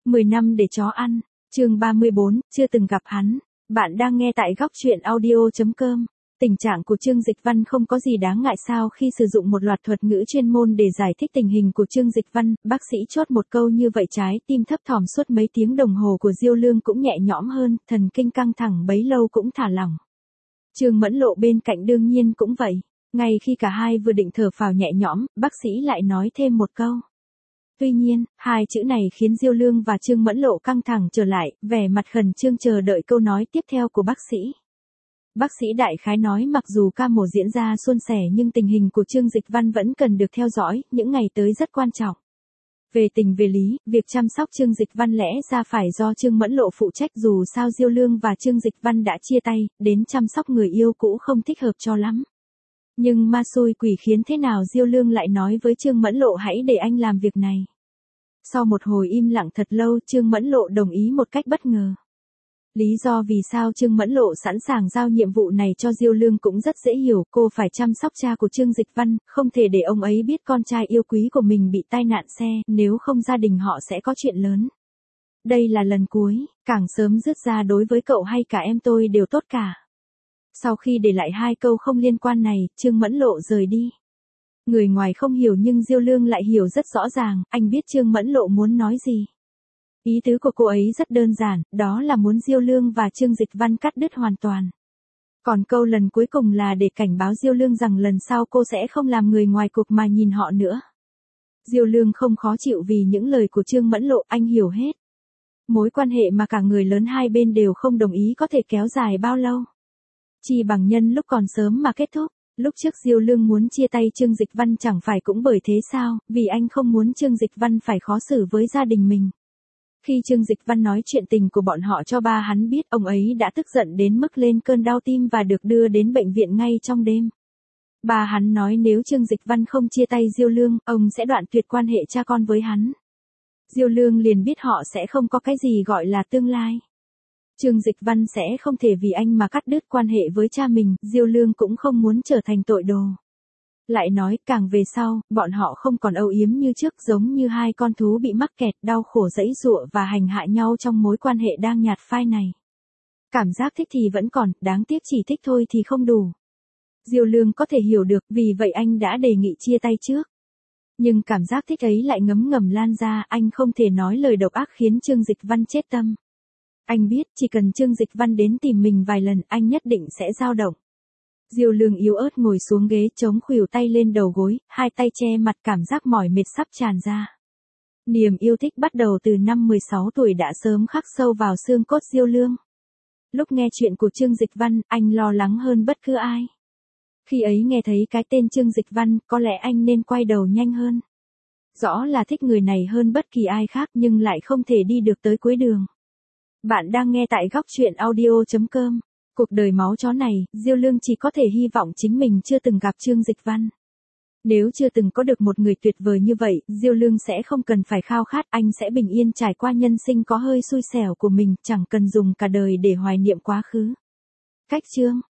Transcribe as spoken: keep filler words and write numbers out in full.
mười năm để chó ăn, chương ba mươi bốn, chưa từng gặp hắn. Bạn đang nghe tại góc truyện audio chấm com. Tình trạng của Trương Dịch Văn không có gì đáng ngại sao khi sử dụng một loạt thuật ngữ chuyên môn để giải thích tình hình của Trương Dịch Văn, bác sĩ chốt một câu như vậy trái tim thấp thỏm suốt mấy tiếng đồng hồ của Diêu Lương cũng nhẹ nhõm hơn, thần kinh căng thẳng bấy lâu cũng thả lỏng. Trương Mẫn Lộ bên cạnh đương nhiên cũng vậy, ngay khi cả hai vừa định thở phào nhẹ nhõm, bác sĩ lại nói thêm một câu. Tuy nhiên, hai chữ này khiến Diêu Lương và Trương Mẫn Lộ căng thẳng trở lại, vẻ mặt khẩn trương chờ đợi câu nói tiếp theo của bác sĩ. Bác sĩ đại khái nói mặc dù ca mổ diễn ra suôn sẻ nhưng tình hình của Trương Dịch Văn vẫn cần được theo dõi, những ngày tới rất quan trọng. Về tình về lý, việc chăm sóc Trương Dịch Văn lẽ ra phải do Trương Mẫn Lộ phụ trách dù sao Diêu Lương và Trương Dịch Văn đã chia tay, đến chăm sóc người yêu cũ không thích hợp cho lắm. Nhưng ma xui quỷ khiến thế nào Diêu Lương lại nói với Trương Mẫn Lộ hãy để anh làm việc này. Sau một hồi im lặng thật lâu Trương Mẫn Lộ đồng ý một cách bất ngờ. Lý do vì sao Trương Mẫn Lộ sẵn sàng giao nhiệm vụ này cho Diêu Lương cũng rất dễ hiểu, cô phải chăm sóc cha của Trương Dịch Văn, không thể để ông ấy biết con trai yêu quý của mình bị tai nạn xe, nếu không gia đình họ sẽ có chuyện lớn. Đây là lần cuối, càng sớm dứt ra đối với cậu hay cả em tôi đều tốt cả. Sau khi để lại hai câu không liên quan này, Trương Mẫn Lộ rời đi. Người ngoài không hiểu nhưng Diêu Lương lại hiểu rất rõ ràng, anh biết Trương Mẫn Lộ muốn nói gì. Ý tứ của cô ấy rất đơn giản, đó là muốn Diêu Lương và Trương Dịch Văn cắt đứt hoàn toàn. Còn câu lần cuối cùng là để cảnh báo Diêu Lương rằng lần sau cô sẽ không làm người ngoài cuộc mà nhìn họ nữa. Diêu Lương không khó chịu vì những lời của Trương Mẫn Lộ, anh hiểu hết. Mối quan hệ mà cả người lớn hai bên đều không đồng ý có thể kéo dài bao lâu. Chỉ bằng nhân lúc còn sớm mà kết thúc. Lúc trước Diêu Lương muốn chia tay Trương Dịch Văn chẳng phải cũng bởi thế sao, vì anh không muốn Trương Dịch Văn phải khó xử với gia đình mình. Khi Trương Dịch Văn nói chuyện tình của bọn họ cho ba hắn biết, ông ấy đã tức giận đến mức lên cơn đau tim và được đưa đến bệnh viện ngay trong đêm. Ba hắn nói nếu Trương Dịch Văn không chia tay Diêu Lương, ông sẽ đoạn tuyệt quan hệ cha con với hắn. Diêu Lương liền biết họ sẽ không có cái gì gọi là tương lai. Trương Dịch Văn sẽ không thể vì anh mà cắt đứt quan hệ với cha mình, Diêu Lương cũng không muốn trở thành tội đồ. Lại nói, càng về sau, bọn họ không còn âu yếm như trước giống như hai con thú bị mắc kẹt, đau khổ giãy giụa và hành hạ nhau trong mối quan hệ đang nhạt phai này. Cảm giác thích thì vẫn còn, đáng tiếc chỉ thích thôi thì không đủ. Diêu Lương có thể hiểu được, vì vậy anh đã đề nghị chia tay trước. Nhưng cảm giác thích ấy lại ngấm ngầm lan ra, anh không thể nói lời độc ác khiến Trương Dịch Văn chết tâm. Anh biết, chỉ cần Trương Dịch Văn đến tìm mình vài lần, anh nhất định sẽ dao động. Diêu Lương yếu ớt ngồi xuống ghế chống khuỷu tay lên đầu gối, hai tay che mặt cảm giác mỏi mệt sắp tràn ra. Niềm yêu thích bắt đầu từ năm mười sáu tuổi đã sớm khắc sâu vào xương cốt Diêu Lương. Lúc nghe chuyện của Trương Dịch Văn, anh lo lắng hơn bất cứ ai. Khi ấy nghe thấy cái tên Trương Dịch Văn, có lẽ anh nên quay đầu nhanh hơn. Rõ là thích người này hơn bất kỳ ai khác nhưng lại không thể đi được tới cuối đường. Bạn đang nghe tại góc truyện audio chấm com. Cuộc đời máu chó này, Diêu Lương chỉ có thể hy vọng chính mình chưa từng gặp Trương Dịch Văn. Nếu chưa từng có được một người tuyệt vời như vậy, Diêu Lương sẽ không cần phải khao khát, anh sẽ bình yên trải qua nhân sinh có hơi xui xẻo của mình, chẳng cần dùng cả đời để hoài niệm quá khứ. Cách chương